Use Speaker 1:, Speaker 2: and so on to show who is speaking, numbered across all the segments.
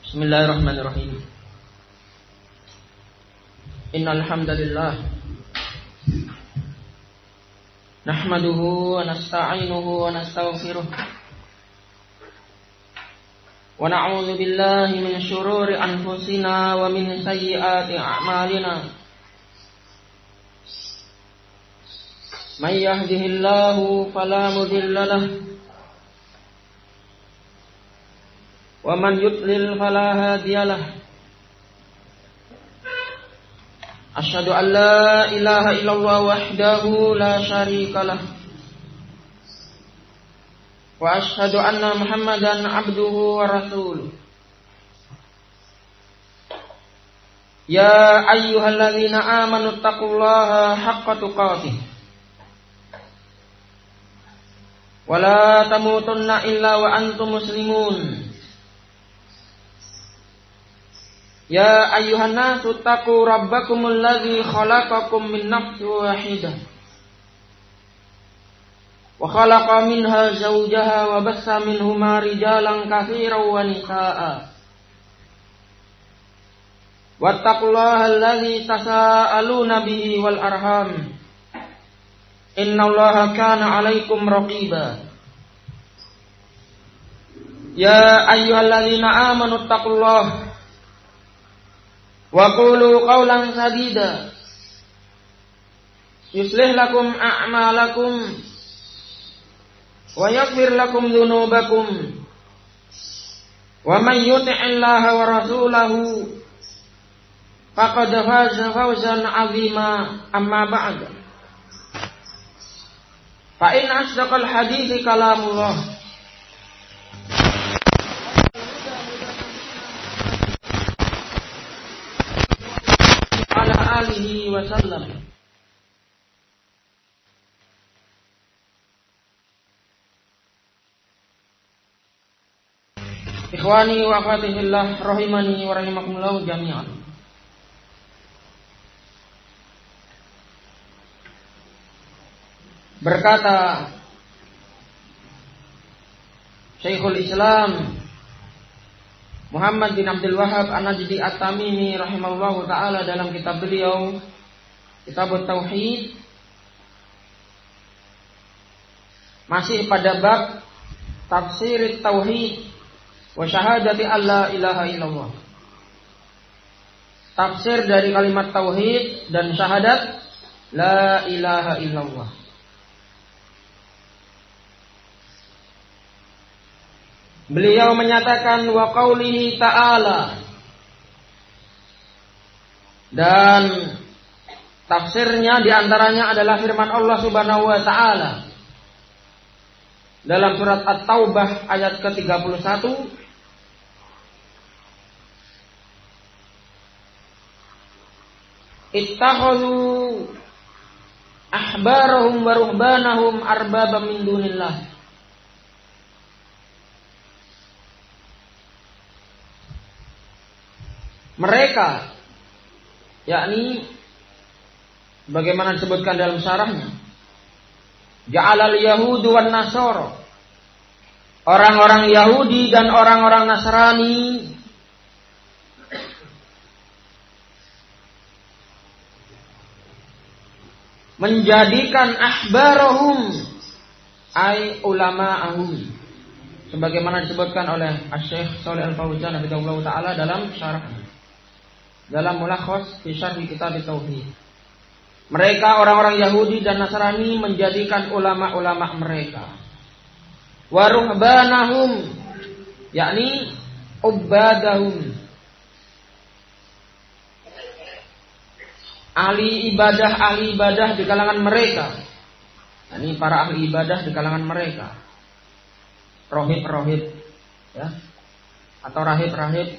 Speaker 1: Bismillahirrahmanirrahim. Innal hamdalillah nahmaduhu wa nasta'inuhu wa nastaghfiruh wa na'udzu billahi min syururi anfusina wa min sayyiati a'malina. May yahdihillahu fala mudilla lahu wa man yudlil fala hadiyalah. Asyhadu an la ilaha illallah wahdahu la syarikalah wa asyhadu anna Muhammadan abduhu wa rasuluh. Ya ayyuhalladzina amanu taqullaha haqqa tuqatih wa la tamutunna illa wa antum muslimun. Ya ayyuhan nasu taqu rabbakumul ladzi khalaqakum min nafsin wahidah wa khalaqa minha zawjaha wa bassa minhuma rijalan katsiran wa nisaa'a. Wattaqullaha alladzi tasaaluna bihi wal arham innallaha kana 'alaikum raqiba. Ya ayyuhalladzina amanu taqullaha wa qulu qawlan sadida yuslih lakum a'malakum wa yaghfir lakum dhunubakum wa man yuti'illaha wa rasulahu faqad faza fawzan 'azima. Amma ba'd, fa in asdaqal hadithi kalamullah alihi wasallam. Ikhwani wa akhwati fillah rahimani wa rahimakumullah jami'an. Berkata Syekhul Islam Muhammad bin Abdul Wahhab An-Najdi At-Tamimi rahimahullahu ta'ala dalam kitab beliau Kitab Tauhid, masih pada bab tafsir tauhid wa syahadati alla ilaha illallah. Tafsir dari kalimat tauhid dan syahadat la ilaha illallah. Beliau menyatakan wa qaulihi ta'ala, dan tafsirnya diantaranya adalah firman Allah Subhanahu wa ta'ala dalam surat At-Taubah ayat ke-31, ittakhadhu ahbarahum wa ruhbanahum arbaba min dunillah. Mereka, yakni bagaimana disebutkan dalam syarahnya, ja'alal yahudu wan nasara, orang-orang Yahudi dan orang-orang Nasrani menjadikan ahbarahum ay ulama'ahum, sebagaimana disebutkan oleh Asy-Syaikh Shalih Al-Fauzan hafizahullah taala dalam syarahnya, dalam mulakhas fi syarh kitab tauhid. Mereka orang-orang Yahudi dan Nasrani menjadikan ulama-ulama mereka wa ruhbanahum, yakni ubadahum, ahli ibadah di kalangan mereka. Ini para ahli ibadah di kalangan mereka, rohib ya, atau rahib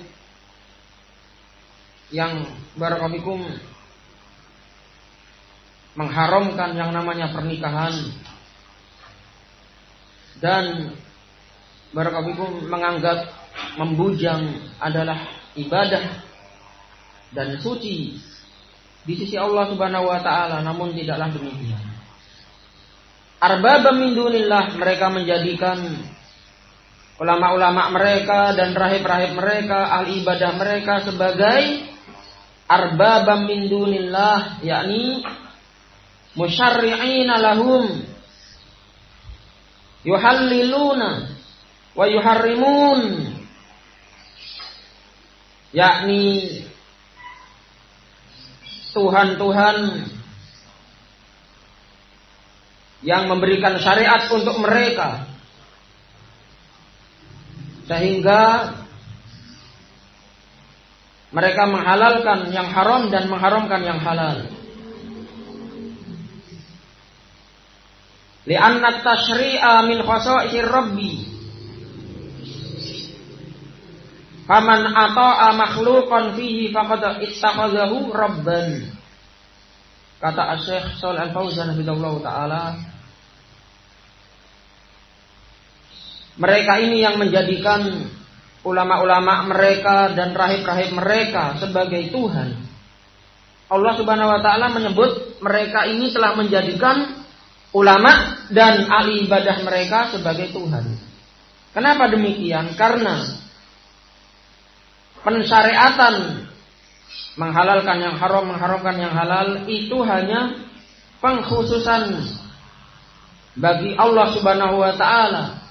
Speaker 1: yang barakallahu mengharamkan yang namanya pernikahan dan barakallahu menganggap membujang adalah ibadah dan suci di sisi Allah Subhanahu wa taala. Namun tidaklah demikian. Arbaba min dunillah, mereka menjadikan ulama-ulama mereka dan rahib-rahib mereka, ahli ibadah mereka sebagai arbabam min dunillah, yakni musyarri'ina lahum yuhalliluna wa yuharrimun, yakni Tuhan-Tuhan yang memberikan syariat untuk mereka sehingga mereka menghalalkan yang haram dan mengharamkan yang halal. Li'anna tasyri'a min khasa'ir rabbi. Faman ata'a makhluqan fihi faqad ittakhadhahu rabban. Kata Syekh Shalih Al-Fauzan hafizahullah taala, mereka ini yang menjadikan ulama-ulama mereka dan rahib-rahib mereka sebagai Tuhan. Allah Subhanahu wa taala menyebut mereka ini telah menjadikan ulama dan ahli ibadah mereka sebagai Tuhan. Kenapa demikian? Karena pensyariatan menghalalkan yang haram, mengharamkan yang halal itu hanya pengkhususan bagi Allah Subhanahu wa taala.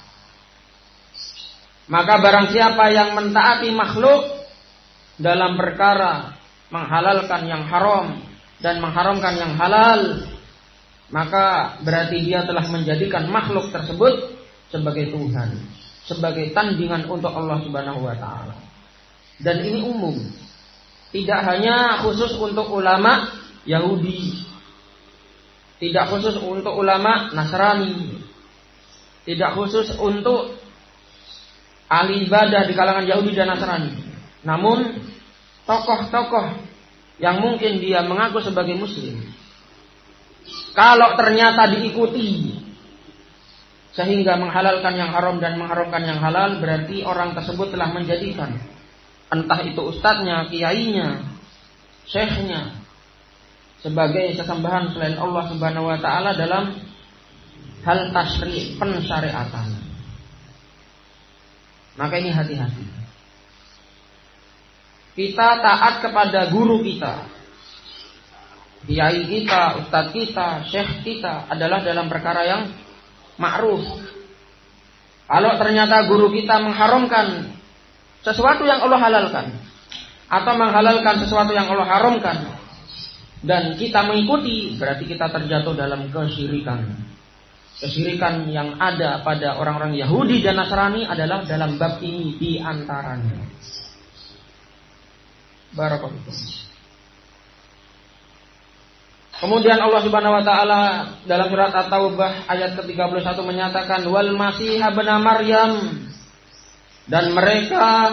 Speaker 1: Maka barang siapa yang mentaati makhluk dalam perkara menghalalkan yang haram dan mengharamkan yang halal, maka berarti dia telah menjadikan makhluk tersebut sebagai Tuhan, sebagai tandingan untuk Allah Subhanahu wa taala. Dan ini umum, tidak hanya khusus untuk ulama Yahudi, tidak khusus untuk ulama Nasrani, tidak khusus untuk ahli ibadah di kalangan Yahudi dan Nasrani. Namun tokoh-tokoh yang mungkin dia mengaku sebagai muslim, kalau ternyata diikuti sehingga menghalalkan yang haram dan mengharamkan yang halal, berarti orang tersebut telah menjadikan entah itu ustadznya, kiainya, syekhnya sebagai sesembahan selain Allah Subhanahu wa taala dalam hal tasyri', pensyariatan. Maka ini hati-hati. Kita taat kepada guru kita, kiai kita, ustadz kita, syekh kita adalah dalam perkara yang ma'ruf. Kalau ternyata guru kita mengharamkan sesuatu yang Allah halalkan atau menghalalkan sesuatu yang Allah haramkan dan kita mengikuti, berarti kita terjatuh dalam kesyirikan. Kesyirikan yang ada pada orang-orang Yahudi dan Nasrani adalah dalam bab ini di antaranya. Barakallahu. Kemudian Allah Subhanahu wa taala dalam surat At-Taubah ayat ke-31 menyatakan wal Masih ibn Maryam, dan mereka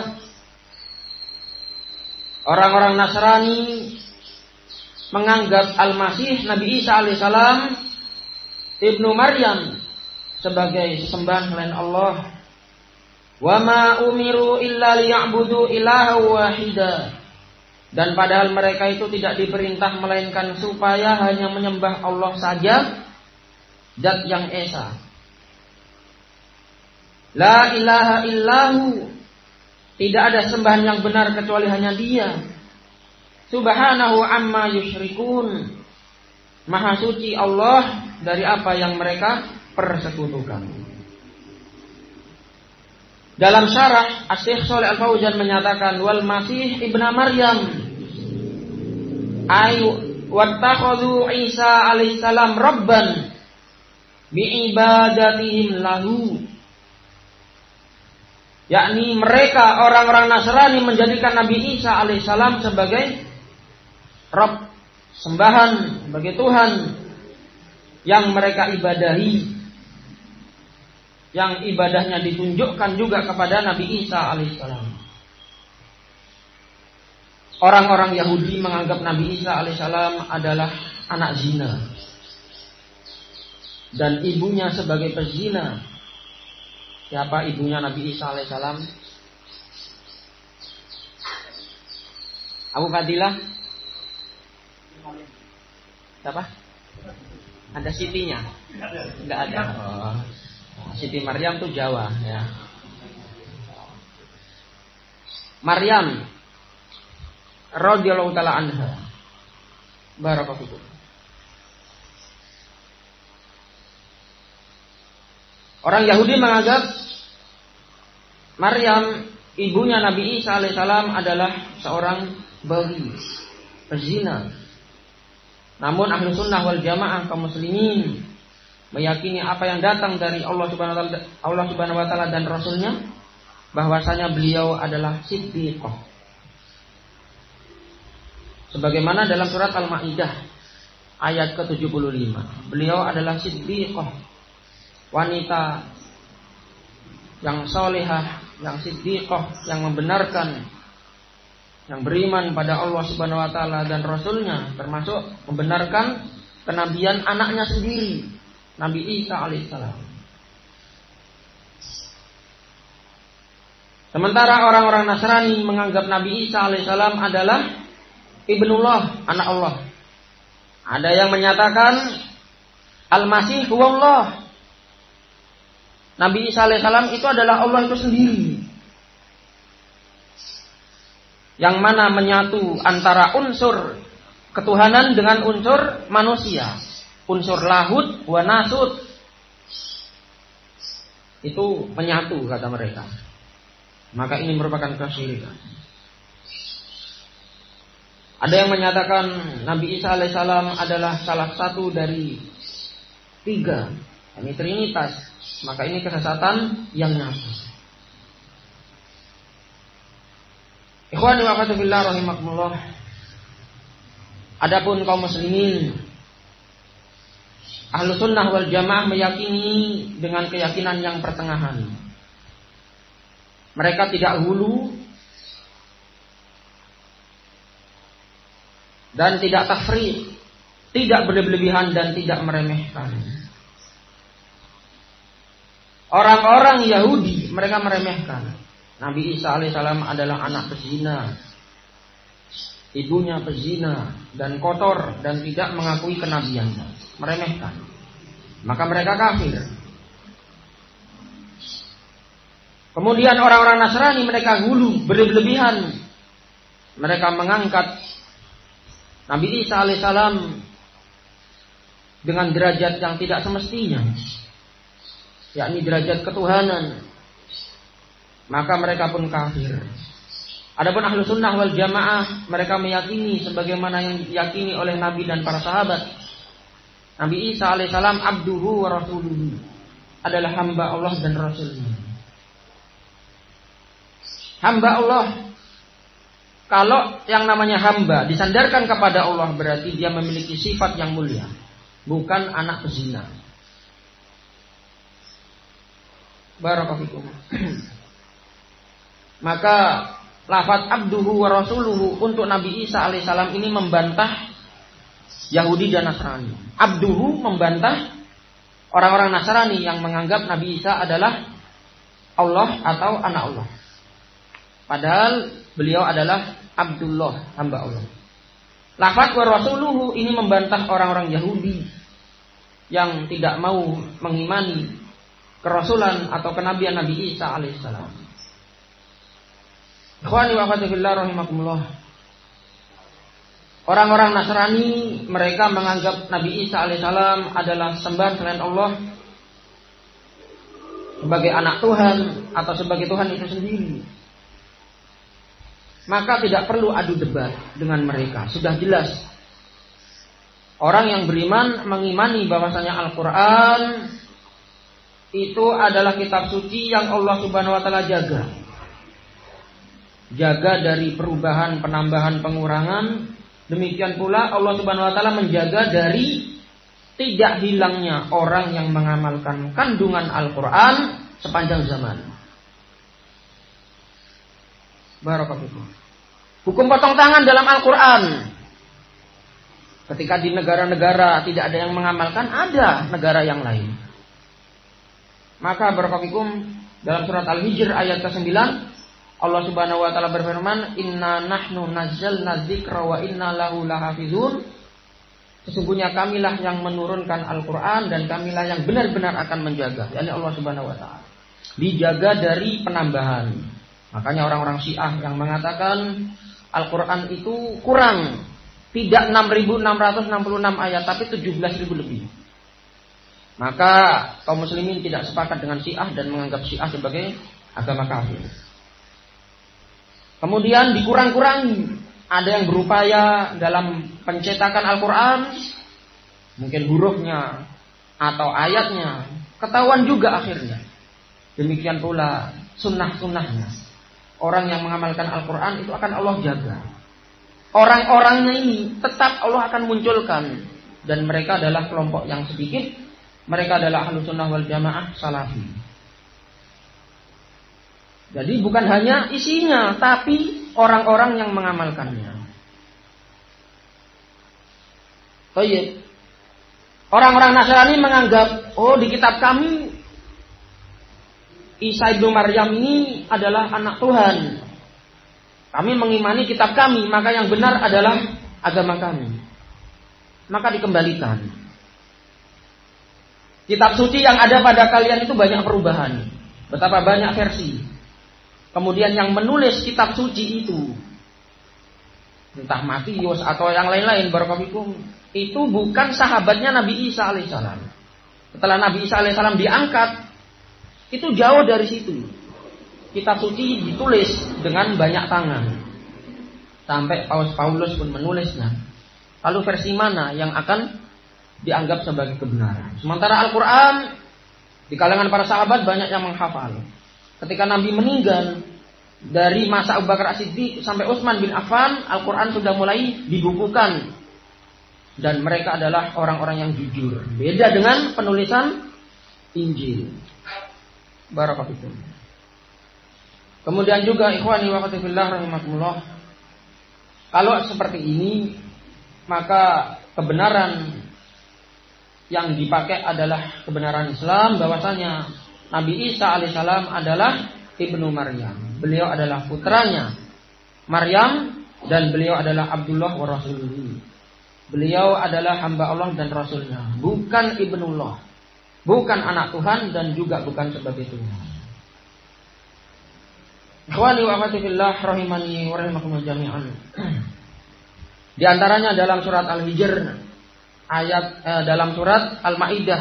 Speaker 1: orang-orang Nasrani menganggap Al-Masih Nabi Isa alaihissalam Ibnu Maryam sebagai sesembahan selain Allah. Wa ma umiru illa liya'budu ilaha wahida, dan padahal mereka itu tidak diperintah melainkan supaya hanya menyembah Allah saja, zat yang esa. La ilaha illahu, tidak ada sembahan yang benar kecuali hanya Dia. Subhanahu amma yusyrikun, Maha suci Allah dari apa yang mereka persekutukan. Dalam syarah Syekh Shalih Al-Fauzan menyatakan wal Masih ibn Maryam ayu wattakhadhu Isa alaihissalam rabban biibadatihim lahu, yakni mereka orang-orang Nasrani menjadikan Nabi Isa alaihissalam sebagai Rabb, sembahan, sebagai Tuhan yang mereka ibadahi, yang ibadahnya ditunjukkan juga kepada Nabi Isa alaihissalam. Orang-orang Yahudi menganggap Nabi Isa alaihissalam adalah anak zina dan ibunya sebagai pezina. Siapa ibunya Nabi Isa alaihissalam? Abu Fadilah? Siapa? Ada Sitinya? Tidak ada. Oh. Siti Maryam tuh Jawa ya. Maryam radhiyallahu taala anha. Barakallahu. Orang Yahudi menganggap Maryam ibunya Nabi Isa alaihissalam adalah seorang baghi, pezina. Namun ahlu sunnah wal jamaah kaum muslimin meyakini apa yang datang dari Allah Subhanahu wa taala dan Rasulnya, bahwasanya beliau adalah siddiqah. Sebagaimana dalam surat Al-Maidah ayat ke-75, beliau adalah siddiqah, wanita yang solehah, yang siddiqah, yang membenarkan, yang beriman pada Allah Subhanahu wa taala dan Rasulnya, termasuk membenarkan kenabian anaknya sendiri, Nabi Isa alaihissalam. Sementara orang-orang Nasrani menganggap Nabi Isa alaihissalam adalah ibnullah, anak Allah. Ada yang menyatakan Al-Masih huwallah, Nabi Isa alaihissalam itu adalah Allah itu sendiri, yang mana menyatu antara unsur ketuhanan dengan unsur manusia, unsur lahud wa nasud, itu menyatu kata mereka. Maka ini merupakan kesyirikan. Ada yang menyatakan Nabi Isa alaihissalam adalah salah satu dari 3, ini trinitas. Maka ini kesesatan yang nyata. Ikhwani wa akhwati fillah rahimakumullah. Adapun kaum muslimin ahlu sunnah wal jamaah meyakini dengan keyakinan yang pertengahan. Mereka tidak hulu dan tidak tafriq, tidak berlebihan dan tidak meremehkan. Orang-orang Yahudi mereka meremehkan Nabi Isa alaihissalam adalah anak pezina, ibunya pezina dan kotor dan tidak mengakui kenabiannya, meremehkan. Maka mereka kafir. Kemudian orang-orang Nasrani mereka hulu, berlebihan. Mereka mengangkat Nabi Isa alaihissalam dengan derajat yang tidak semestinya, yakni derajat ketuhanan. Maka mereka pun kafir. Adapun ahlu sunnah wal jamaah mereka meyakini sebagaimana yang diyakini oleh Nabi dan para sahabat. Nabi Isa alaihissalam abduhu wa rasuluhu, adalah hamba Allah dan Rasulnya. Hamba Allah, kalau yang namanya hamba disandarkan kepada Allah berarti dia memiliki sifat yang mulia, bukan anak pezina. Barakallahu. Maka lafaz abduhu wa rasuluhu untuk Nabi Isa alaihissalam ini membantah Yahudi dan Nasrani. Abduhu membantah orang-orang Nasrani yang menganggap Nabi Isa adalah Allah atau anak Allah. Padahal beliau adalah Abdullah, hamba Allah. Lafaz wa rasuluhu ini membantah orang-orang Yahudi yang tidak mau mengimani kerasulan atau kenabian Nabi Isa alaihissalam. Ikhwani wa akhwati fillah rahimakumullah. Orang-orang Nasrani mereka menganggap Nabi Isa alaihissalam adalah sembahan selain Allah, sebagai anak Tuhan atau sebagai Tuhan itu sendiri. Maka tidak perlu adu debat dengan mereka. Sudah jelas. Orang yang beriman mengimani bahwasanya Al-Quran itu adalah kitab suci yang Allah Subhanahu wa taala jaga. Jaga dari perubahan, penambahan, pengurangan. Demikian pula Allah Subhanahu wa taala menjaga dari tidak hilangnya orang yang mengamalkan kandungan Al-Quran sepanjang zaman. Barakallahu. Hukum potong tangan dalam Al-Quran. Ketika di negara-negara tidak ada yang mengamalkan, ada negara yang lain. Maka barakallahu dalam surat Al-Hijr ayat ke-9 Allah Subhanahu wa taala berfirman, "Inna nahnu nazzalna dzikra wa inna lahu lahafizun." Sesungguhnya kamilah yang menurunkan Al-Quran dan kamilah yang benar-benar akan menjaga. yakni Allah Subhanahu wa taala. Dijaga dari penambahan. Makanya orang-orang Syiah yang mengatakan Al-Quran itu kurang, tidak 6.666 ayat, tapi 17.000 lebih. Maka kaum muslimin tidak sepakat dengan Syiah dan menganggap Syiah sebagai agama kafir. Kemudian dikurang-kurangi. Ada yang berupaya dalam pencetakan Al-Quran, mungkin hurufnya atau ayatnya ketahuan juga akhirnya. Demikian pula sunnah-sunnahnya. Orang yang mengamalkan Al-Quran itu akan Allah jaga. Orang-orangnya ini tetap Allah akan munculkan. Dan mereka adalah kelompok yang sedikit. Mereka adalah Ahlus Sunnah wal Jamaah Salafi. Jadi bukan hanya isinya, tapi orang-orang yang mengamalkannya. Baik. Orang-orang Nasrani menganggap, oh di kitab kami Isa ibnu Maryam ini adalah anak Tuhan. Kami mengimani kitab kami, maka yang benar adalah agama kami. Maka dikembalikan. Kitab suci yang ada pada kalian itu banyak perubahan. Betapa banyak versi. Kemudian yang menulis kitab suci itu, entah Matius atau yang lain-lain, barakallahu, itu bukan sahabatnya Nabi Isa alaihissalam. Setelah Nabi Isa alaihissalam diangkat, itu jauh dari situ. Kitab suci ditulis dengan banyak tangan. Sampai Paulus pun menulisnya. Lalu versi mana yang akan dianggap sebagai kebenaran? Sementara Al-Quran di kalangan para sahabat banyak yang menghafal. Ketika Nabi meninggal, dari masa Abu Bakar As-Siddiq sampai Utsman bin Affan, Al-Quran sudah mulai dibukukan. Dan mereka adalah orang-orang yang jujur. Beda dengan penulisan Injil. Barakallahu. Kemudian juga ikhwani wa akhwati fillah rahimakumullah. Kalau seperti ini, maka kebenaran yang dipakai adalah kebenaran Islam, bahwasanya Nabi Isa alaihissalam adalah ibnu Maryam. Beliau adalah putranya Maryam dan beliau adalah Abdullah wa Rasuluhu. Beliau adalah hamba Allah dan Rasulnya, bukan ibnullah, bukan anak Tuhan dan juga bukan sebagai Tuhan. Ikhwani wa akhwati fillah rahimani wa rahimakumullah jami'an. Di antaranya dalam surat Al-Hijr dalam surat Al-Maidah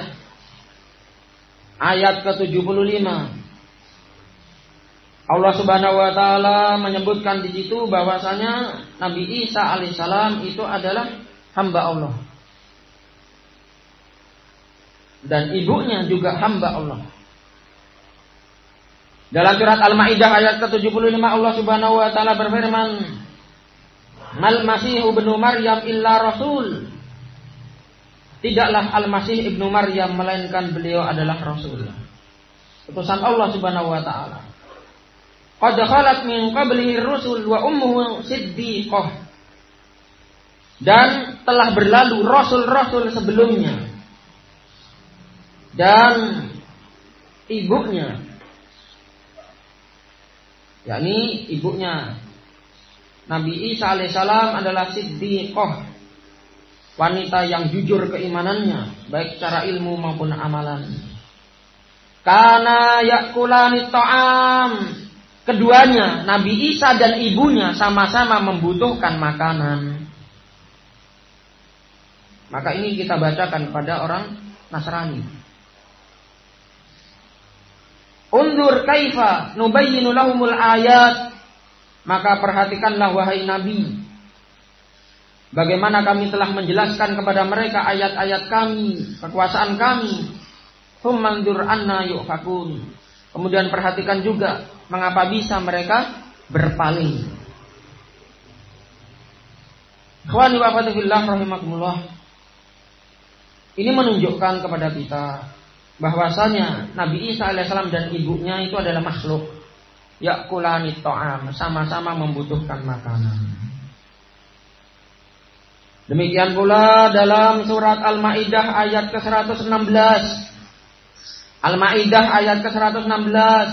Speaker 1: ayat ke-75. Allah Subhanahu wa taala menyebutkan di situ bahwasanya Nabi Isa alaihissalam itu adalah hamba Allah. Dan ibunya juga hamba Allah. Dalam surat Al-Maidah ayat ke-75 Allah Subhanahu wa taala berfirman, "Mal Masihu ibnu Maryam illa rasul." Tidaklah Al-Masih ibnu Maryam melainkan beliau adalah rasul, utusan Allah Subhanahu wa taala. Qad khalat min qablihi rusul wa ummuhu siddiqah. Dan telah berlalu rasul-rasul sebelumnya. Dan ibunya, yakni ibunya Nabi Isa alaihissalam adalah siddiqah, wanita yang jujur keimanannya, baik secara ilmu maupun amalan. Kana yakulani ta'am. Keduanya, Nabi Isa dan ibunya sama-sama membutuhkan makanan. Maka ini kita bacakan pada orang Nasrani. Undur kaifa nubayyinu lahumul ayat. Maka perhatikanlah wahai Nabi, bagaimana kami telah menjelaskan kepada mereka ayat-ayat kami, kekuasaan kami. Tsummandur anna yufakun. Kemudian perhatikan juga mengapa bisa mereka berpaling. Ikhwani wa akhwati fillah rahimakumullah. Ini menunjukkan kepada kita bahwasanya Nabi Isa alaihissalam dan ibunya itu adalah makhluk. Yakulani ta'am, sama-sama membutuhkan makanan. Demikian pula dalam surat Al-Maidah ayat ke-116. Al-Maidah ayat ke-116.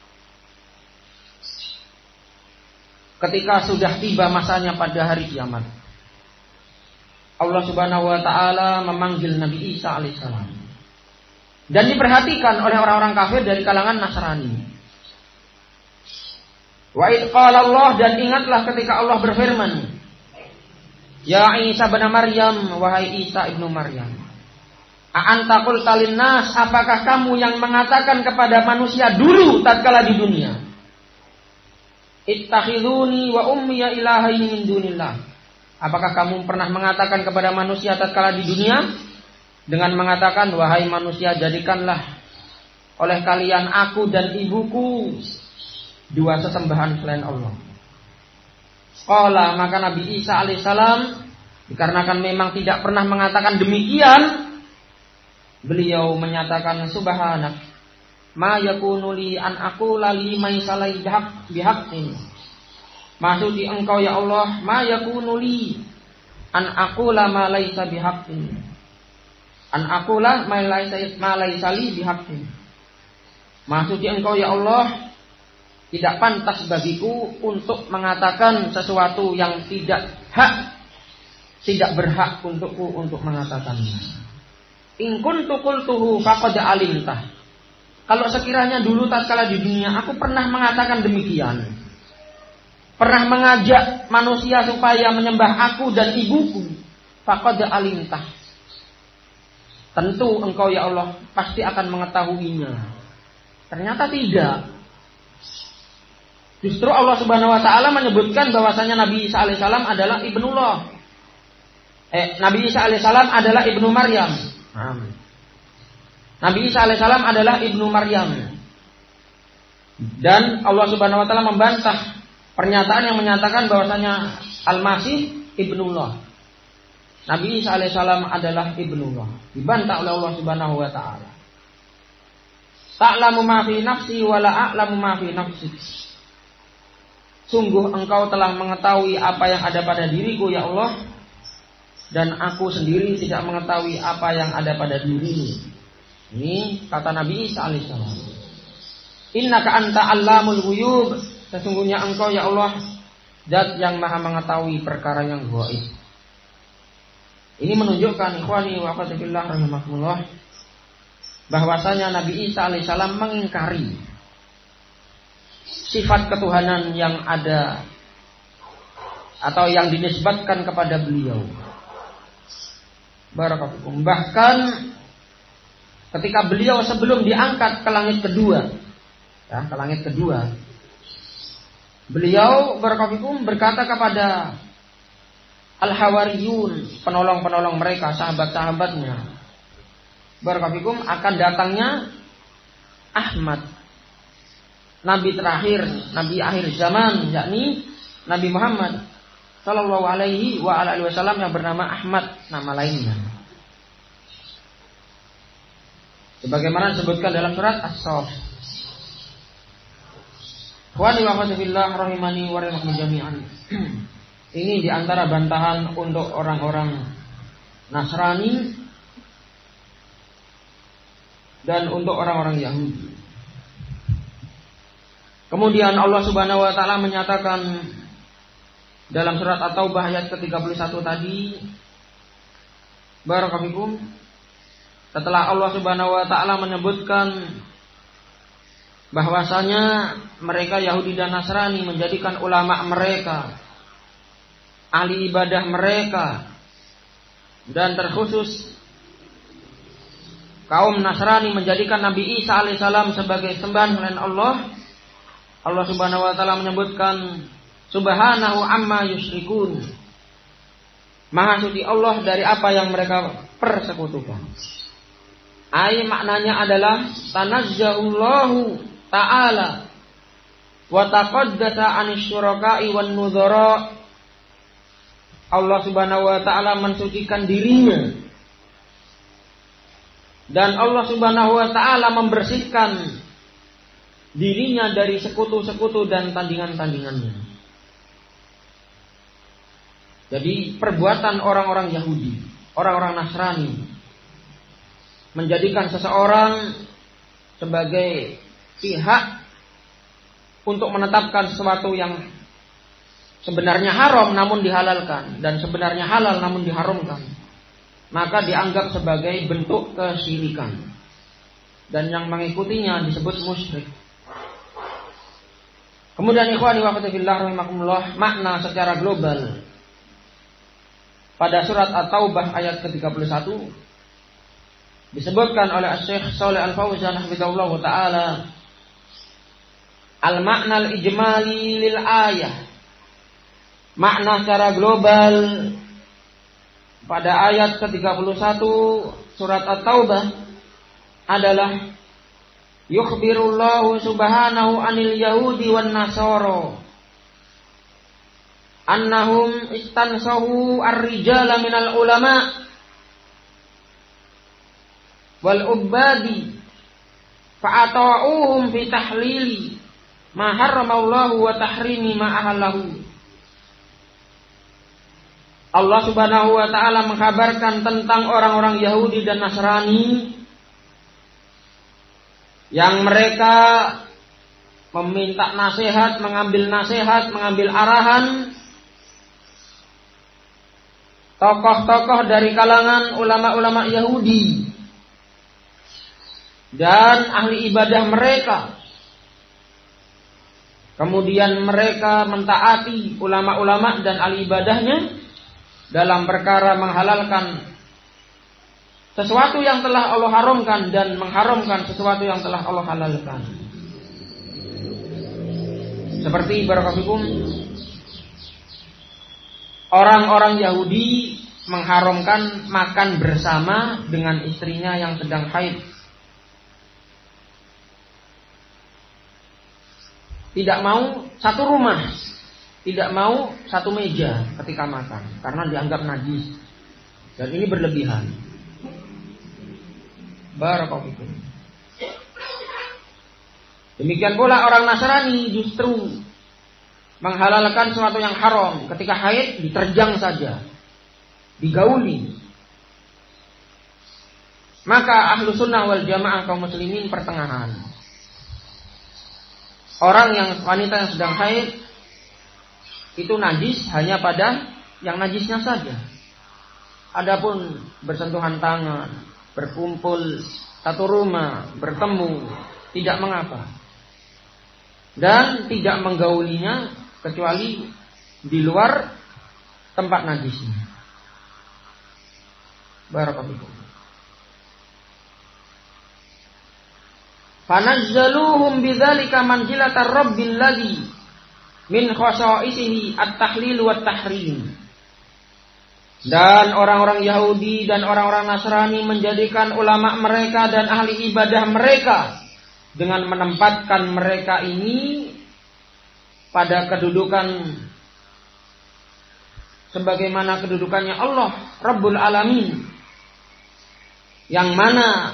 Speaker 1: Ketika sudah tiba masanya pada hari kiamat, Allah Subhanahu wa taala memanggil Nabi Isa alaihissalam. Dan diperhatikan oleh orang-orang kafir dari kalangan Nasrani. Wa id qala Allah, dan ingatlah ketika Allah berfirman, Ya Isa bin Maryam, wahai Isa ibnu Maryam, a anta qulta linnas, apakah kamu yang mengatakan kepada manusia dulu tatkala di dunia, ittakhiduni wa ummiya ilahaini min dunillah, apakah kamu pernah mengatakan kepada manusia tatkala di dunia dengan mengatakan, wahai manusia, jadikanlah oleh kalian aku dan ibuku dua sesembahan selain Allah. Qala, maka Nabi Isa alaihissalam, dikarenakan memang tidak pernah mengatakan demikian, beliau menyatakan, subhanak ma yakunu li an aqula lima salai bihaqqin. Maksudi engkau ya Allah, ma yakunu li an aqula ma laisa bihaqqin. An aqula ma laisa li bihaqqin. Maksudi engkau ya Allah, tidak pantas bagiku untuk mengatakan sesuatu yang tidak berhak untukku untuk mengatakannya. In kuntu qultuhu faqad alimtah. Kalau sekiranya dulu tatkala di dunia aku pernah mengatakan demikian, pernah mengajak manusia supaya menyembah aku dan ibuku, faqad alimtah, tentu engkau ya Allah pasti akan mengetahuinya. Ternyata tidak. Justru Allah Subhanahu wa taala menyebutkan bahwasanya Nabi Isa alaihissalam adalah ibnullah. Nabi Isa alaihissalam adalah ibnu Maryam. Nabi Isa alaihissalam adalah ibnu Maryam. Dan Allah Subhanahu wa taala membantah pernyataan yang menyatakan bahwasanya Al-Masih ibnullah. Nabi Isa alaihissalam adalah ibnullah. Dibantah oleh Allah Subhanahu wa taala. Ta'lamu ma fi nafsi wa la a'lamu ma fi nafsik. Sungguh engkau telah mengetahui apa yang ada pada diriku ya Allah, dan aku sendiri tidak mengetahui apa yang ada pada dirimu. Ini kata Nabi Isa alaihissalam. Innaka anta allamul ghuyub. Sesungguhnya engkau ya Allah zat yang maha mengetahui perkara yang gaib. Ini menunjukkan ikhwani wa akhwati fillah rahimakumullah, bahwasanya Nabi Isa alaihissalam mengingkari sifat ketuhanan yang ada atau yang dinisbatkan kepada beliau. Barakallahu. Bahkan ketika beliau sebelum diangkat ke langit kedua, ke langit kedua, beliau barakallahu berkata kepada al-hawariyun, penolong-penolong mereka, sahabat-sahabatnya, barakallahu akan datangnya Ahmad, Nabi terakhir, Nabi akhir zaman, yakni Nabi Muhammad Sallallahu alaihi wa alihi wasallam yang bernama Ahmad, nama lainnya. Sebagaimana disebutkan dalam surat As-Saff. Wa ni'matillah rahimani wa rahimakum jami'an. Ini diantara bantahan untuk orang-orang Nasrani dan untuk orang-orang Yahudi. Kemudian Allah Subhanahu wa taala menyatakan dalam surat At-Taubah ayat ke-31 tadi, barakallahu, setelah Allah Subhanahu wa taala menyebutkan bahwasanya mereka Yahudi dan Nasrani menjadikan ulama mereka, ahli ibadah mereka, dan terkhusus kaum Nasrani menjadikan Nabi Isa alaihissalam sebagai sembahan selain Allah. Allah Subhanahu wa taala menyebutkan subhanahu amma yusyrikun. Maha suci Allah dari apa yang mereka persekutukan. Maknanya adalah tanazzahullahu ta'ala wa taqaddasa 'anil syuraka'i wan nudhara. Allah Subhanahu wa taala mensucikan dirinya, dan Allah Subhanahu wa taala membersihkan dirinya dari sekutu-sekutu dan tandingan-tandingannya. Jadi perbuatan orang-orang Yahudi, orang-orang Nasrani, menjadikan seseorang sebagai pihak untuk menetapkan sesuatu yang sebenarnya haram namun dihalalkan, dan sebenarnya halal namun diharamkan, maka dianggap sebagai bentuk kesyirikan, dan yang mengikutinya disebut musyrik. Kemudian ikhwani wa akhwati fillah rahimakumullah, makna secara global pada surat At-Taubah ayat ke-31 disebutkan oleh Syekh Shalih Al-Fauzan hafizahullah taala al-makna al-ijmali lil ayah. Makna secara global pada ayat ke-31 surat At-Taubah adalah yukhbirullahu subhanahu anil yahudi wan nasara annahum istansahu ar-rijala minal ulama wal ubbadi fa'ata'uhum fi tahlili ma harramallahu wa tahrimi ma ahallahu. Allah Subhanahu wa taala mengkabarkan tentang orang-orang Yahudi dan Nasrani yang mereka meminta nasihat, mengambil arahan tokoh-tokoh dari kalangan ulama-ulama Yahudi dan ahli ibadah mereka. Kemudian mereka mentaati ulama-ulama dan ahli ibadahnya dalam perkara menghalalkan sesuatu yang telah Allah haramkan dan mengharamkan sesuatu yang telah Allah halalkan. Seperti barakallahu orang-orang Yahudi mengharamkan makan bersama dengan istrinya yang sedang haid. Tidak mau satu rumah, tidak mau satu meja ketika makan karena dianggap najis. Dan ini berlebihan. Barakallahu. Demikian pula orang Nasrani justru menghalalkan sesuatu yang haram. Ketika haid diterjang saja, digauli. Maka ahlu sunnah wal jamaah kaum muslimin pertengahan. Orang yang wanita yang sedang haid itu najis hanya pada yang najisnya saja. Adapun bersentuhan tangan, berkumpul satu rumah, bertemu, tidak mengapa. Dan tidak menggaulinya kecuali di luar tempat najisnya. Barakallahu. Fanazzaluhum bidzalika manzilatar rabbil ladzi min khasa'isihi at-tahlil wat tahrim. Dan orang-orang Yahudi dan orang-orang Nasrani menjadikan ulama mereka dan ahli ibadah mereka dengan menempatkan mereka ini pada kedudukan sebagaimana kedudukannya Allah Rabbul Alamin, yang mana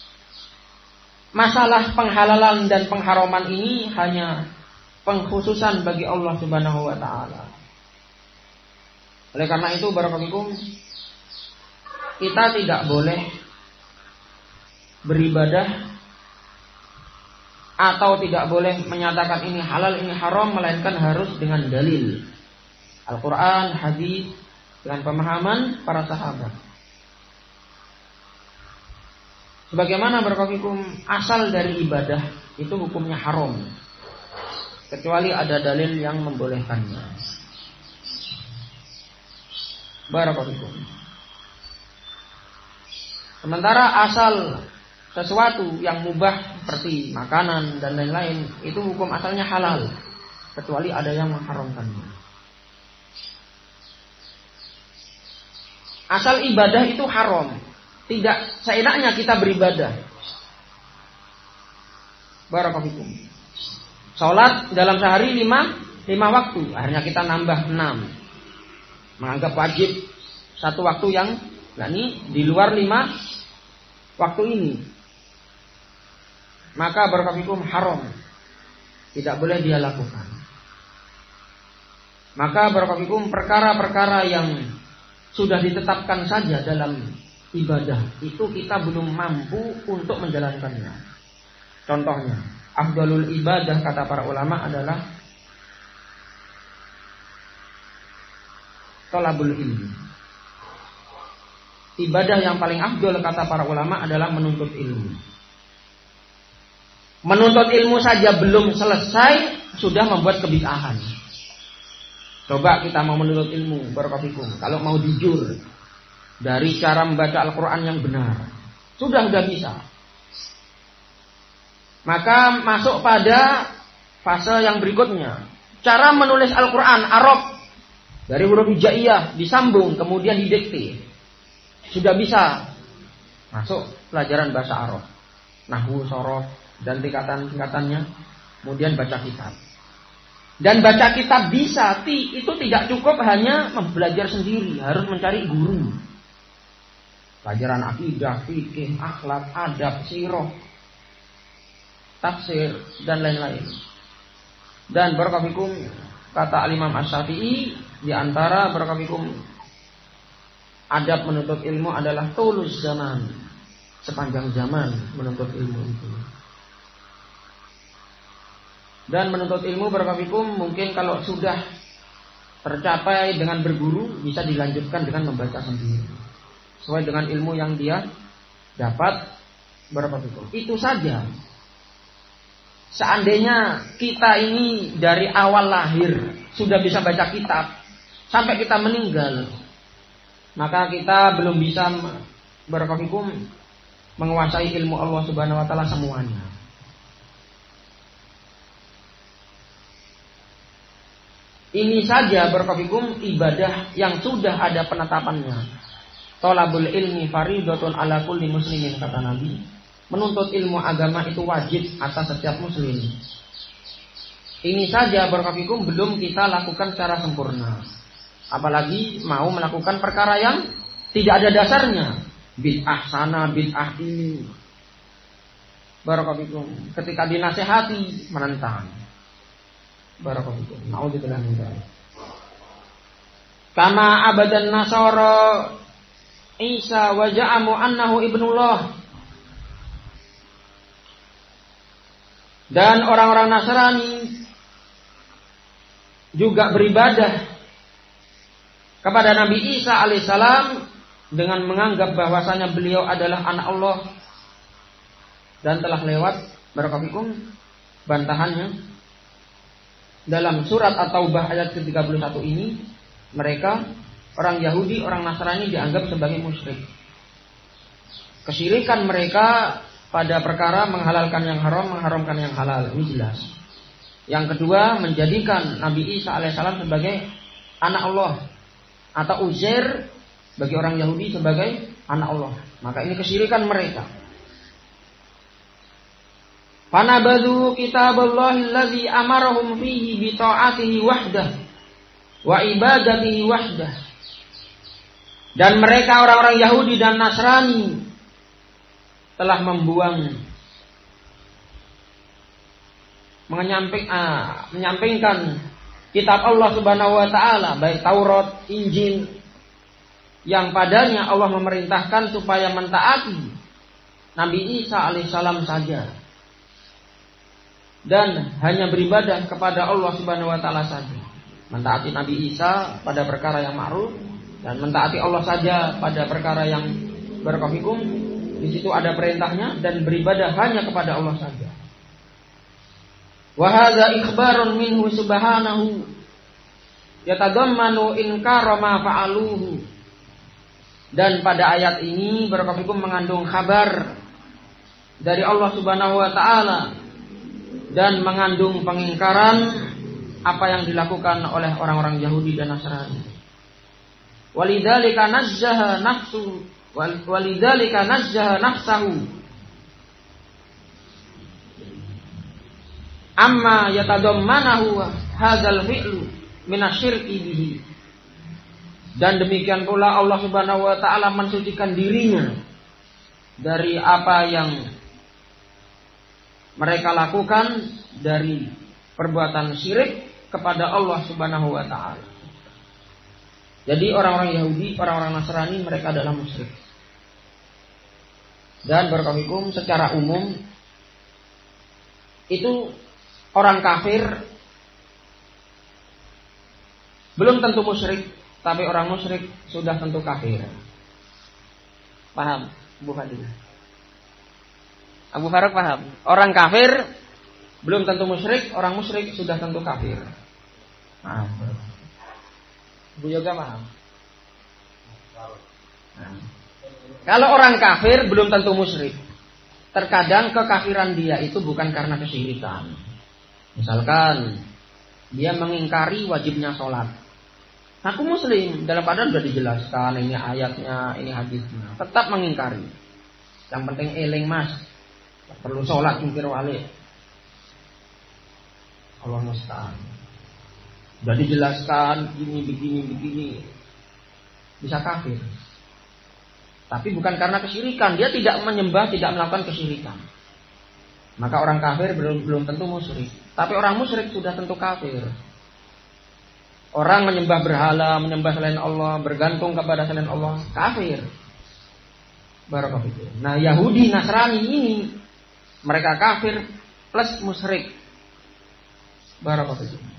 Speaker 1: masalah penghalalan dan pengharaman ini hanya pengkhususan bagi Allah Subhanahu wa taala. Oleh karena itu barakallahu, kita tidak boleh beribadah atau tidak boleh menyatakan ini halal ini haram, melainkan harus dengan dalil Al-Quran, hadis, dengan pemahaman para sahabat. Sebagaimana barakallahu asal dari ibadah itu hukumnya haram kecuali ada dalil yang membolehkannya. Barakallahu. Sementara asal sesuatu yang mubah seperti makanan dan lain-lain itu hukum asalnya halal kecuali ada yang mengharamkannya. Asal ibadah itu haram. Tidak seenaknya kita beribadah. Barakallahu. Salat dalam sehari 5 waktu, akhirnya kita nambah 6. Menganggap wajib satu waktu yang di luar 5 waktu ini. Maka barakallahu haram. Tidak boleh dia lakukan. Maka barakallahu perkara-perkara yang sudah ditetapkan saja dalam ibadah itu kita belum mampu untuk menjalankannya. Contohnya, afdalul ibadah kata para ulama adalah thalabul ilmi. Ibadah yang paling afdal kata para ulama adalah menuntut ilmu. Menuntut ilmu saja belum selesai, sudah membuat kebid'ahan. Coba kita mau menuntut ilmu, barakallahu, kalau mau jujur dari cara membaca Al-Quran yang benar, sudah bisa. Maka masuk pada fase yang berikutnya, cara menulis Al-Quran Arab dari huruf hijaiyah disambung kemudian didikte, sudah bisa masuk pelajaran bahasa Arab, nahwu, shorof dan tingkatan-tingkatannya, kemudian baca kitab. Dan baca kitab bisa, itu tidak cukup hanya belajar sendiri, harus mencari guru. Pelajaran akidah, fikih, akhlak, adab, sirah, tafsir dan lain-lain. Dan barakallahu kata Al-Imam Asy-Syafi'i, di antara barakallahu adab menuntut ilmu adalah tulus zaman, sepanjang zaman menuntut ilmu itu. Dan menuntut ilmu barakallahu mungkin kalau sudah tercapai dengan berguru, bisa dilanjutkan dengan membaca sendiri sesuai dengan ilmu yang dia dapat barakallahu. Itu saja. Seandainya kita ini dari awal lahir sudah bisa baca kitab sampai kita meninggal, maka kita belum bisa barakallahu menguasai ilmu Allah Subhanahu wa taala semuanya. Ini saja barakallahu ibadah yang sudah ada penetapannya. Thalabul ilmi fardhatun ala kulli muslimin, kata Nabi. Menuntut ilmu agama itu wajib atas setiap muslim. Ini saja barakallahu belum kita lakukan secara sempurna. Apalagi mau melakukan perkara yang tidak ada dasarnya. Bid'ah sana, bid'ah ini. Barakallahu ketika dinasihati menentang. Barakallahu. Nauzubillah min dzalik. Kama abadan nasara Isa wa ja'amu annahu ibnullah. Dan orang-orang Nasrani juga beribadah kepada Nabi Isa alaihissalam dengan menganggap bahwasanya beliau adalah anak Allah. Dan telah lewat barakallahu bantahannya dalam surat At-Taubah ayat ke-31 ini. Mereka, orang Yahudi, orang Nasrani dianggap sebagai musyrik. Kesyirikan mereka pada perkara menghalalkan yang haram, mengharamkan yang halal, ini jelas. Yang kedua, menjadikan Nabi Isa alaihissalam sebagai anak Allah, atau Uzair bagi orang Yahudi sebagai anak Allah. Maka ini kesyirikan mereka. Fanabadhu kitaballahi allazi amarahum fihi bi ta'atihi wahdah wa ibadatihi wahdah. Dan mereka orang-orang Yahudi dan Nasrani telah menyampingkan kitab Allah Subhanahu wa taala, baik Taurat, Injil, yang padanya Allah memerintahkan supaya mentaati Nabi Isa alaihissalam saja. Dan hanya beribadah kepada Allah Subhanahu wa taala saja. Mentaati Nabi Isa pada perkara yang ma'ruf dan mentaati Allah saja pada perkara yang barakallahu. Di situ ada perintahnya, dan beribadah hanya kepada Allah saja. Wa hadza ikhbarun minhu subhanahu yatadammanu inkara ma fa'aluhu. Dan pada ayat ini barakallahu mengandung kabar dari Allah Subhanahu wa taala dan mengandung pengingkaran apa yang dilakukan oleh orang-orang Yahudi dan Nasrani. Walidzalika nazzaha nafsahu amma yatadammanahu hadzal fi'lu minasyirki bihi. Dan demikian pula Allah Subhanahu wa taala mensucikan dirinya dari apa yang mereka lakukan dari perbuatan syirik kepada Allah Subhanahu wa taala. Jadi orang-orang Yahudi, orang-orang Nasrani, mereka adalah musyrik. Dan barakallahu secara umum itu orang kafir belum tentu musyrik, tapi orang musyrik sudah tentu kafir. Paham, Bu Fadil? Abu Faruk paham? Orang kafir belum tentu musyrik, orang musyrik sudah tentu kafir. Nah, Bu Yoga paham? Nah. Kalau orang kafir belum tentu musyrik. Terkadang kekafiran dia itu bukan karena kesyirikan. Misalkan dia mengingkari wajibnya sholat. Aku muslim, dalam keadaan sudah dijelaskan ini ayatnya, ini hadisnya, tetap mengingkari. Yang penting eling mas, perlu sholat mungkir wali. Allah musta'an. Sudah dijelaskan begini, bisa kafir. Tapi bukan karena kesyirikan, dia tidak menyembah, tidak melakukan kesyirikan. Maka orang kafir belum tentu musyrik. Tapi orang musyrik sudah tentu kafir. Orang menyembah berhala, menyembah selain Allah, bergantung kepada selain Allah, kafir. Barakallahu. Nah, Yahudi, Nasrani ini mereka kafir plus musyrik. Barakallahu.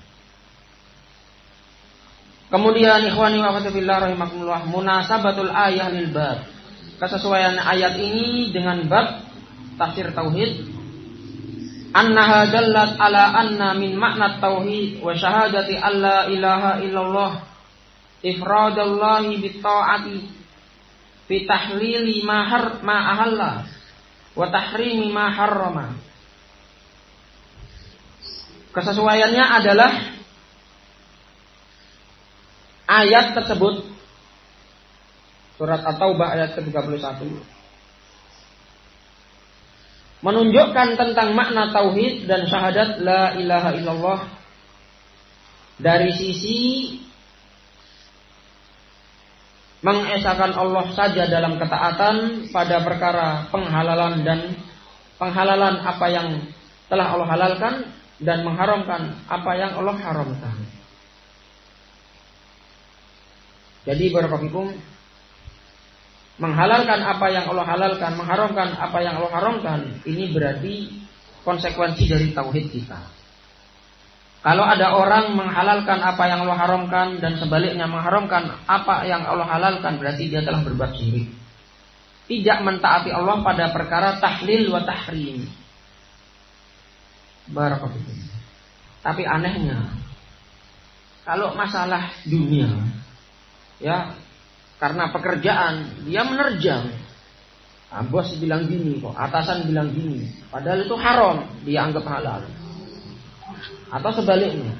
Speaker 1: Kemudian ikhwani wa akhwati fillah rahimakumullah, munasabatul ayah lil bab. Kesesuaian ayat ini dengan bab tafsir tauhid. Annaha dallat ala anna min makna tauhid wa syahadati alla ilaha illallah ifradallahi bitta'ati fi tahlili ma ahalla wa tahrimi ma harrama. Kesesuaiannya adalah ayat tersebut surat At-Taubah ayat ke-31 menunjukkan tentang makna tauhid dan syahadat la ilaha illallah dari sisi mengesahkan Allah saja dalam ketaatan pada perkara penghalalan apa yang telah Allah halalkan dan mengharamkan apa yang Allah haramkan. Jadi barakallahu menghalalkan apa yang Allah halalkan, mengharamkan apa yang Allah haramkan, ini berarti konsekuensi dari tauhid kita. Kalau ada orang menghalalkan apa yang Allah haramkan dan sebaliknya mengharamkan apa yang Allah halalkan, berarti dia telah berbuat syirik. Tidak mentaati Allah pada perkara tahlil wa tahrim. Barakallahu. Tapi anehnya, kalau masalah dunia, ya, karena pekerjaan dia menerjang. Nah, bos bilang gini kok, atasan bilang gini, padahal itu haram, dia anggap halal. Atau sebaliknya,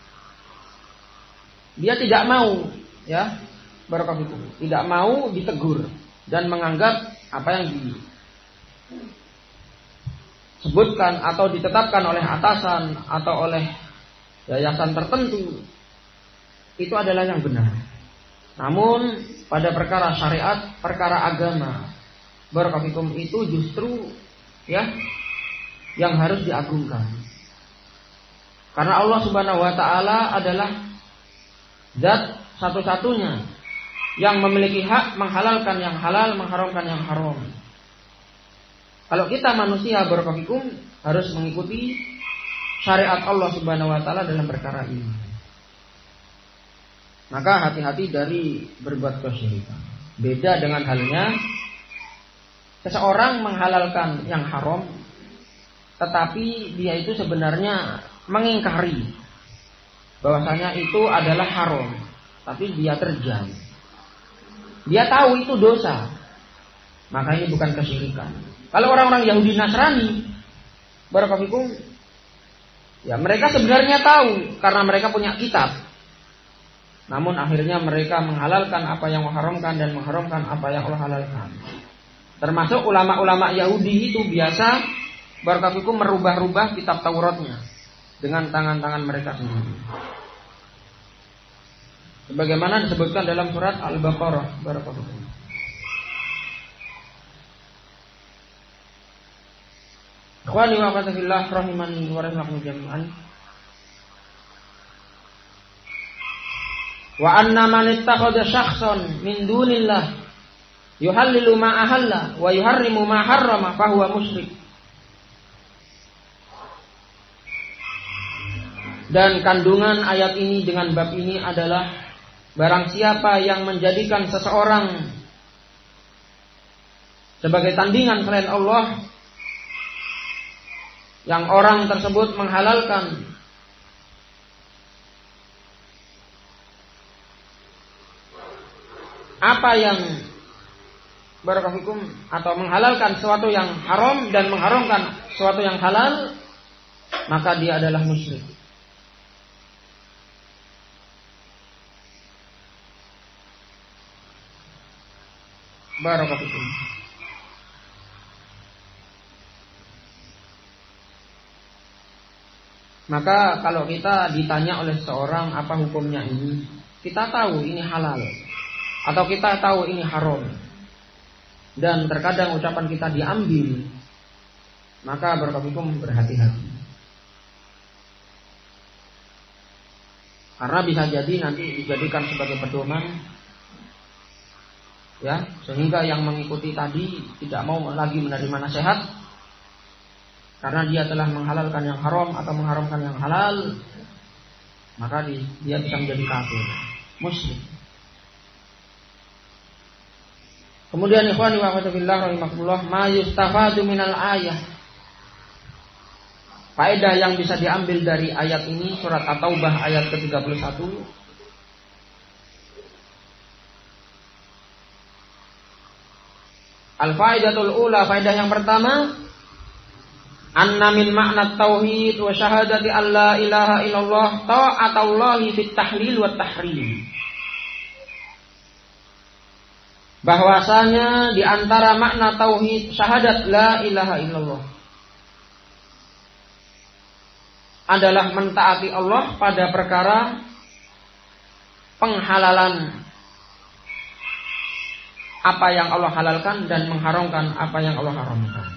Speaker 1: dia tidak mau, ya, barakallahu, tidak mau ditegur dan menganggap apa yang disebutkan atau ditetapkan oleh atasan atau oleh yayasan tertentu itu adalah yang benar. Namun pada perkara syariat, perkara agama, barakallahu itu justru ya yang harus diagungkan. Karena Allah Subhanahu wa taala adalah zat satu-satunya yang memiliki hak menghalalkan yang halal, mengharamkan yang haram. Kalau kita manusia barakallahu harus mengikuti syariat Allah Subhanahu wa taala dalam perkara ini. Maka hati-hati dari berbuat kesyirikan. Beda dengan halnya seseorang menghalalkan yang haram, tetapi dia itu sebenarnya mengingkari bahwasanya itu adalah haram, tapi dia terjang. Dia tahu itu dosa, maka ini bukan kesyirikan. Kalau orang-orang Yahudi Nasrani, barakallahu, ya mereka sebenarnya tahu karena mereka punya kitab. Namun akhirnya mereka menghalalkan apa yang Allah haramkan dan mengharamkan apa yang Allah halalkan. Termasuk ulama-ulama Yahudi itu biasa barakallahu merubah-rubah kitab Tauratnya dengan tangan-tangan mereka sendiri. Sebagaimana disebutkan dalam surat Al-Baqarah barakallahu. Ikhwani wa akhwati fillah rahimani wa rahimakumullah jami'an. Wa anna man ittakhadha syakhsan min dunillah yuhallilu ma ahalla wa yuharrimu ma harrama fahuwa musyrik. Dan kandungan ayat ini dengan bab ini adalah barang siapa yang menjadikan seseorang sebagai tandingan selain Allah yang orang tersebut menghalalkan apa yang barakallahu atau menghalalkan sesuatu yang haram dan mengharamkan sesuatu yang halal, maka dia adalah musyrik. Barakallahu. Maka kalau kita ditanya oleh seorang apa hukumnya ini, kita tahu ini halal atau kita tahu ini haram, dan terkadang ucapan kita diambil, maka barakallahu berhati-hati. Karena bisa jadi nanti dijadikan sebagai pedoman, ya, sehingga yang mengikuti tadi tidak mau lagi menerima nasihat karena dia telah menghalalkan yang haram atau mengharamkan yang halal, maka dia bisa menjadi kafir, musyrik. Kemudian ikhwani wa akhwati fillah, ma yustafadu minal ayah. Faedah yang bisa diambil dari ayat ini, surat At-Taubah ayat ke-31. Al-faidatul ula, faedah yang pertama, anna min makna tauhid wa syahadati alla ilaha illallah ta'atullahi fit tahlil wa tahrim. Bahwasanya di antara makna tauhid syahadat la ilaha illallah adalah mentaati Allah pada perkara penghalalan apa yang Allah halalkan dan mengharamkan apa yang Allah haramkan.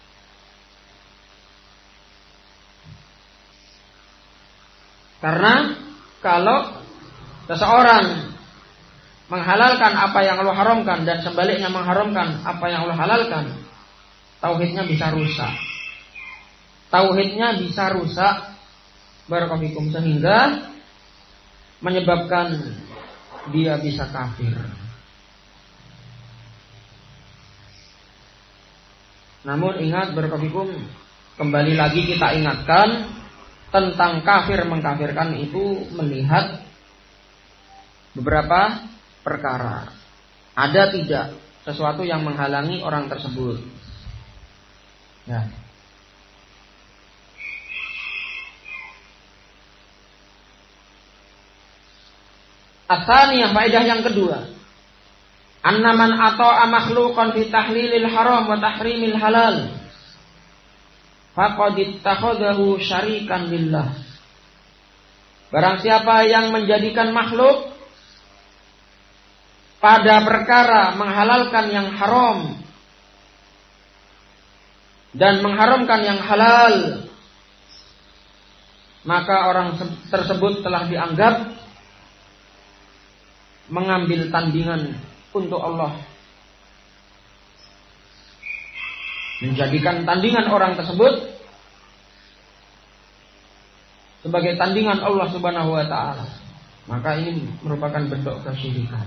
Speaker 1: Karena kalau seseorang menghalalkan apa yang Allah haramkan dan sebaliknya mengharamkan apa yang Allah halalkan, tauhidnya bisa rusak. Tauhidnya bisa rusak, barakallahu fikum, sehingga menyebabkan dia bisa kafir. Namun ingat barakallahu fikum, kembali lagi kita ingatkan tentang kafir mengkafirkan itu melihat beberapa perkara. Ada tidak sesuatu yang menghalangi orang tersebut? Ya. Atsaniyah, faedah yang kedua, anna man ata'a makhluqan fi tahlilil haram wa tahrimil halal faqad ittakhadahu syarikan lillah. Barang siapa yang menjadikan makhluk pada perkara menghalalkan yang haram dan mengharamkan yang halal, maka orang tersebut telah dianggap mengambil tandingan untuk Allah, menjadikan tandingan orang tersebut sebagai tandingan Allah Subhanahu wa ta'ala. Maka ini merupakan bentuk kesyirikan.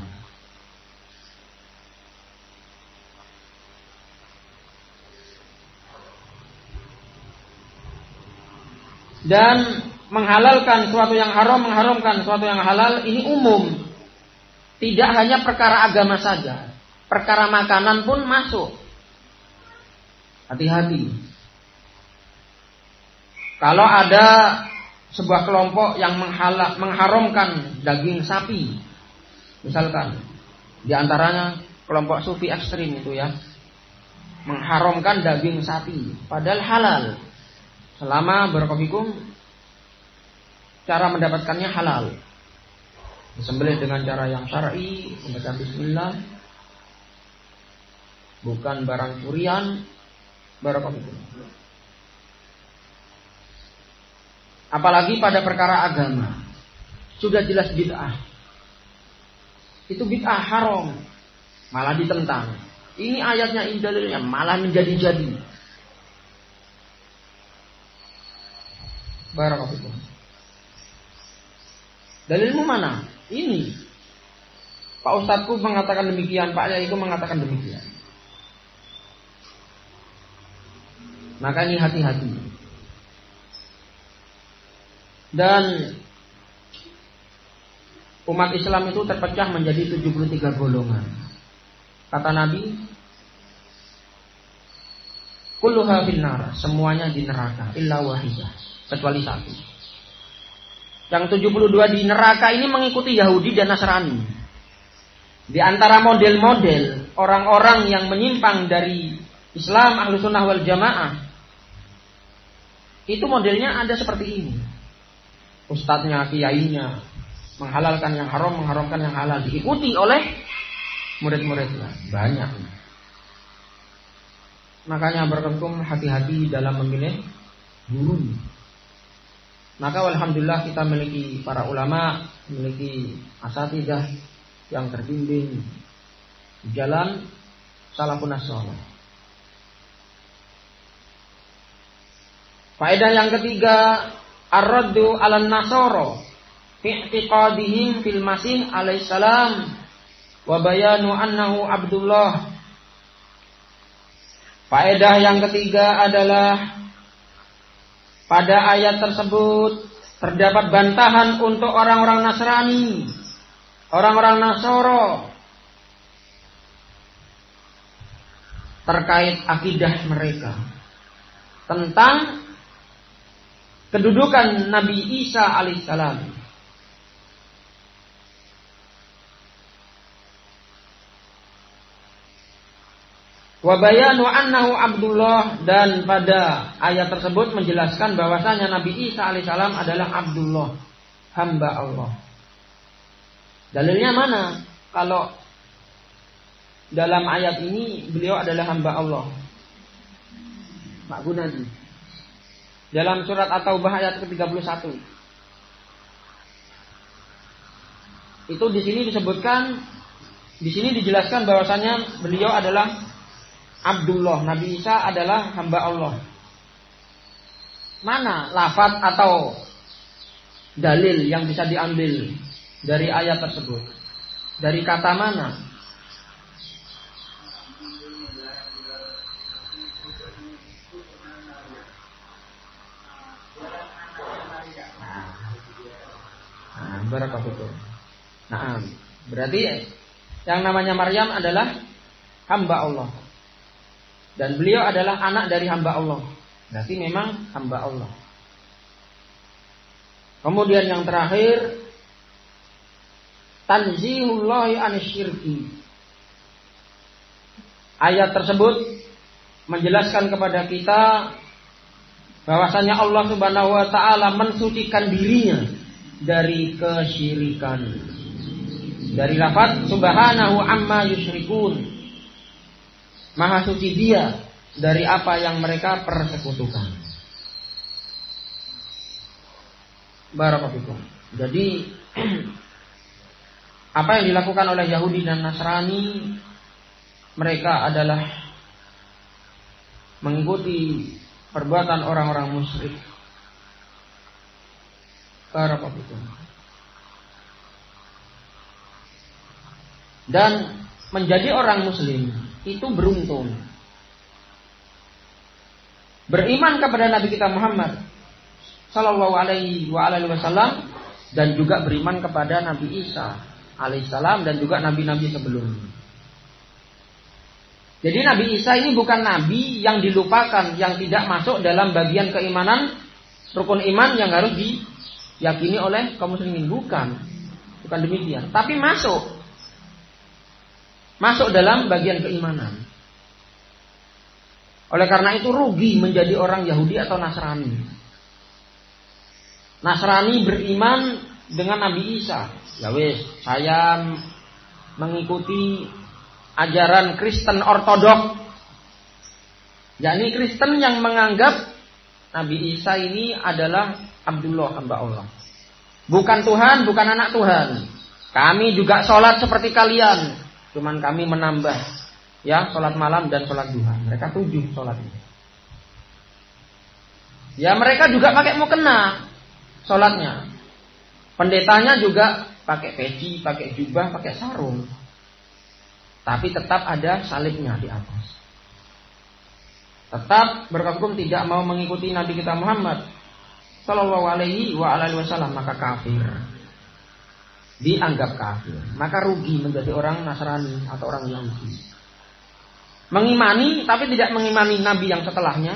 Speaker 1: Dan menghalalkan sesuatu yang haram, mengharamkan sesuatu yang halal, ini umum. Tidak hanya perkara agama saja, perkara makanan pun masuk. Hati-hati. Kalau ada sebuah kelompok yang mengharamkan daging sapi, misalkan, di antaranya kelompok sufi ekstrim itu ya, mengharamkan daging sapi, padahal halal. Selama barakallahu cara mendapatkannya halal. Disembelih dengan cara yang syar'i, membaca bismillah, bukan barang curian, barakallahu. Apalagi pada perkara agama, sudah jelas bid'ah. Itu bid'ah haram, malah ditentang. Ini ayatnya, ini dalilnya, malah menjadi-jadi. Barakallahu. Dalilmu mana? Ini. Pak Ustadku mengatakan demikian, Pak Yaiku mengatakan demikian. Maka ini hati-hati. Dan umat Islam itu terpecah menjadi 73 golongan. Kata Nabi, kulluha finnar, semuanya di neraka, illa wahidah, kecuali satu. Yang 72 di neraka ini mengikuti Yahudi dan Nasrani. Di antara model-model orang-orang yang menyimpang dari Islam Ahlus Sunnah wal Jamaah, itu modelnya ada seperti ini. Ustadznya, kiainya menghalalkan yang haram, mengharamkan yang halal, diikuti oleh murid-muridnya banyak. Makanya berkentum hati-hati dalam memilih guru. Maka alhamdulillah kita memiliki para ulama, memiliki asatidzah yang terbimbing jalan salafun saleh. Faedah yang ketiga, ar-raddu 'alan nasara fi i'tiqadihim fil masih alaihi salam wa bayanu annahu abdullah. Faedah yang ketiga adalah pada ayat tersebut terdapat bantahan untuk orang-orang Nasrani, orang-orang Nasoro terkait akidah mereka tentang kedudukan Nabi Isa alaihissalam. Wa bayanu annahu Abdullah, dan pada ayat tersebut menjelaskan bahwasanya Nabi Isa alaihissalam adalah Abdullah, hamba Allah. Dalilnya mana? Kalau dalam ayat ini beliau adalah hamba Allah. Pak Gunadi. Dalam surat At-Taubah ayat ke-31. Itu di sini disebutkan, di sini dijelaskan bahwasanya beliau adalah Abdullah, Nabi Isa adalah hamba Allah. Mana lafaz atau dalil yang bisa diambil dari ayat tersebut? Dari kata mana? Barakatuh. Nah, berarti yang namanya Maryam adalah hamba Allah. Dan beliau adalah anak dari hamba Allah. Berarti memang hamba Allah. Kemudian yang terakhir, tanzihullahi anisyirki. Ayat tersebut menjelaskan kepada kita bahwasanya Allah Subhanahu wa taala mensucikan dirinya dari kesyirikan. Dari lafaz subhanahu amma yusyrikun, maha suci dia dari apa yang mereka persekutukan. Barakallahu. Jadi apa yang dilakukan oleh Yahudi dan Nasrani, mereka adalah mengikuti perbuatan orang-orang musyrik. Barakallahu. Dan menjadi orang muslim itu beruntung. Beriman kepada Nabi kita Muhammad sallallahu alaihi wasallam, dan juga beriman kepada Nabi Isa alaihissalam dan juga nabi-nabi sebelumnya. Jadi Nabi Isa ini bukan nabi yang dilupakan, yang tidak masuk dalam bagian keimanan, rukun iman yang harus diyakini oleh kaum muslimin. Bukan demikian. Tapi masuk dalam bagian keimanan. Oleh karena itu rugi menjadi orang Yahudi atau Nasrani. Nasrani beriman dengan Nabi Isa. Ya wis, saya mengikuti ajaran Kristen Ortodok. Yakni Kristen yang menganggap Nabi Isa ini adalah Abdullah, hamba Allah. Bukan Tuhan, bukan anak Tuhan. Kami juga sholat seperti kalian. Cuman kami menambah ya sholat malam dan sholat duha. Mereka 7 sholatnya. Ya mereka juga pakai mukena sholatnya. Pendetanya juga pakai peci, pakai jubah, pakai sarung. Tapi tetap ada salibnya di atas. Tetap berhukum tidak mau mengikuti Nabi kita Muhammad sallallahu alaihi wa alihi wasallam, maka kafir. Dianggap kafir. Maka rugi menjadi orang Nasrani atau orang Yahudi. Mengimani tapi tidak mengimani nabi yang setelahnya,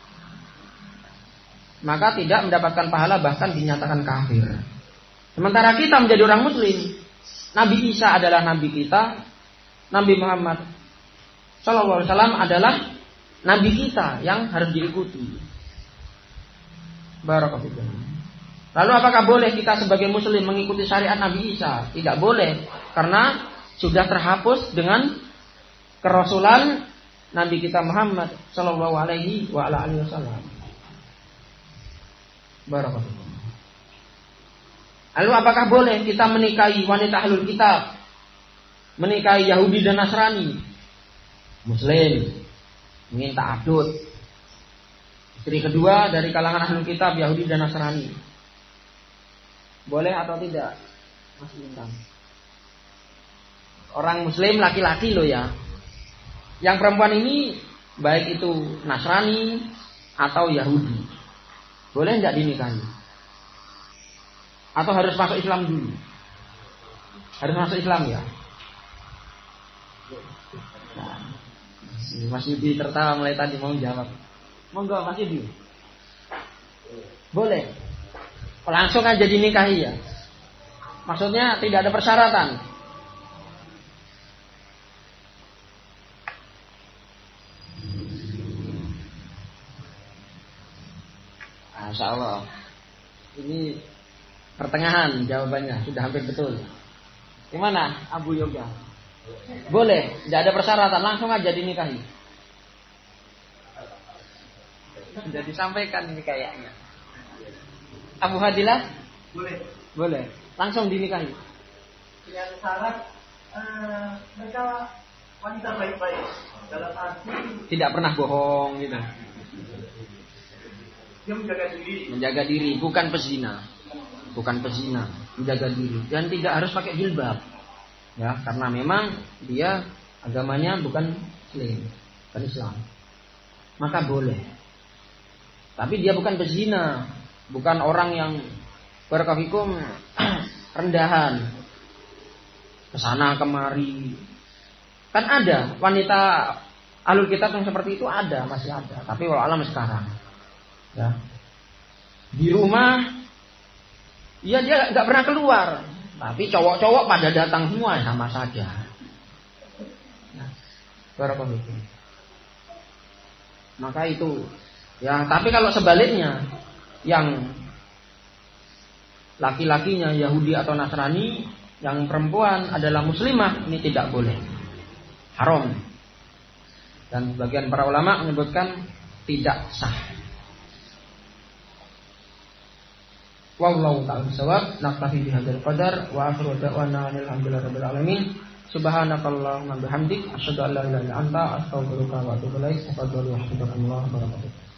Speaker 1: maka tidak mendapatkan pahala, bahkan dinyatakan kafir. Sementara kita menjadi orang muslim, Nabi Isa adalah nabi kita, Nabi Muhammad sallallahu alaihi wasallam adalah nabi kita yang harus diikuti. Barakallahu. Lalu apakah boleh kita sebagai muslim mengikuti syariat Nabi Isa? Tidak boleh, karena sudah terhapus dengan kerasulan Nabi kita Muhammad sallallahu alaihi wa ala alihi wasallam. Barakallahu. Lalu apakah boleh kita menikahi wanita ahlul kitab? Menikahi Yahudi dan Nasrani? Muslim ingin ta'adud. Istri kedua dari kalangan ahlul kitab Yahudi dan Nasrani. Boleh atau tidak? Mas Bintang. Orang muslim laki-laki loh ya. Yang perempuan ini baik itu Nasrani atau Yahudi, boleh enggak dinikahi? Atau harus masuk Islam dulu? Harus masuk Islam ya? Nah, Mas Yudi tertawa mulai tadi mau jawab. Monggo Mas Yudi. Boleh. Langsung aja dinikahi ya. Maksudnya tidak ada persyaratan. Masya Allah. Ini pertengahan jawabannya, sudah hampir betul. Gimana Abu Yoga? Boleh, tidak ada persyaratan, langsung aja dinikahi. Sudah disampaikan ini kayaknya. Abu Hadilah? Boleh. Langsung dinikahi.
Speaker 2: Yang syarat mereka wanita baik-baik dalam arti
Speaker 1: tidak pernah bohong gitu.
Speaker 2: Dia
Speaker 1: menjaga diri, bukan pezina. Menjaga diri dan tidak harus pakai jilbab. Ya, karena memang dia agamanya bukan Muslim, bukan Islam. Maka boleh. Tapi dia bukan pezina. Bukan orang yang berkafikum rendahan, kesana kemari. Kan ada wanita ahlul kitab yang seperti itu, ada, masih ada. Tapi walau alam sekarang, ya di rumah, ya dia nggak pernah keluar. Tapi cowok-cowok pada datang semua, sama saja. Berkafikum. Maka itu, ya. Tapi kalau sebaliknya, yang laki-lakinya Yahudi atau Nasrani, yang perempuan adalah muslimah, ini tidak boleh, haram. Dan sebagian para ulama menyebutkan tidak sah. Wallahu ta'ala bishawab. Naktafi bihadzal qadar wa akhiru da'wana alhamdulillahirabbil alamin. Subhanakallahumma bihamdik asyhadu an la ilaha illa anta astaghfiruka wa atubu ilaik. Wa sallallahu alaihi wa sallam.